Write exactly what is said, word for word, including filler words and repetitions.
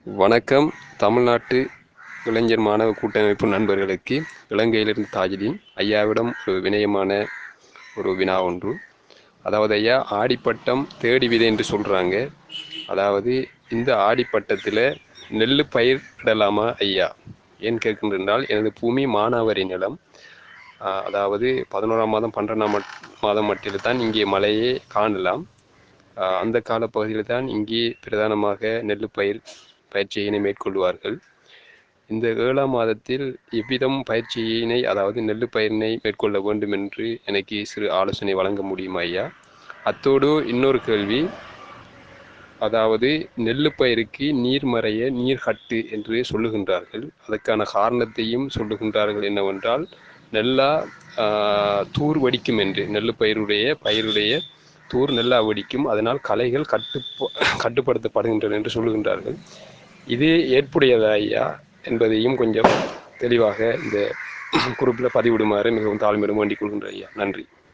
வணக்கம். தமிழ்நாட்டு இளைஞர் மாணவ கூட்டமைப்பு நண்பர்களுக்கு இலங்கையிலிருந்து தாஜுதீன் ஐயாவிடம் ஒரு வினயமான ஒரு வினா ஒன்று. அதாவது ஐயா, ஆடிப்பட்டம் தேடி விதை என்று சொல்கிறாங்க. அதாவது இந்த ஆடிப்பட்டத்தில் நெல் பயிரிடலாமா ஐயா? ஏன் கேட்கின்றால், எனது பூமி மானாவாரி நிலம். அதாவது பதினோராம் மாதம் பன்னிரெண்டாம் மாதம் மட்டில் தான் இங்கே மழையே காணலாம். அந்த காலப்பகுதியில் தான் இங்கே பிரதானமாக நெல் பயிர் பயிற்சியினை மேற்கொள்வார்கள். இந்த ஏழாம் மாதத்தில் எவ்விதம் பயிற்சியினை, அதாவது நெல் பயிரினை மேற்கொள்ள வேண்டும் என்று எனக்கு சிறு ஆலோசனை வழங்க முடியுமா ஐயா? அத்தோடு இன்னொரு கேள்வி, அதாவது நெல் பயிருக்கு நீர் மறைய நீர் கட்டு என்று சொல்லுகின்றார்கள். அதற்கான காரணத்தையும் சொல்லுகின்றார்கள். என்னவென்றால், நெல்லா தூர் வடிக்கும் என்று, நெல் பயிருடைய பயிருடைய தூர் நெல்லா வெடிக்கும், அதனால் களைகள் கட்டு கட்டுப்படுத்தப்படுகின்றன என்று சொல்லுகின்றார்கள். இது ஏற்புடையதா ஐயா என்பதையும் கொஞ்சம் தெளிவாக இந்த குறிப்பில் பதிவிடுமாறு மிகவும் தாழ்மையுடன் வேண்டிக் கொள்கின்றேன் ஐயா. நன்றி.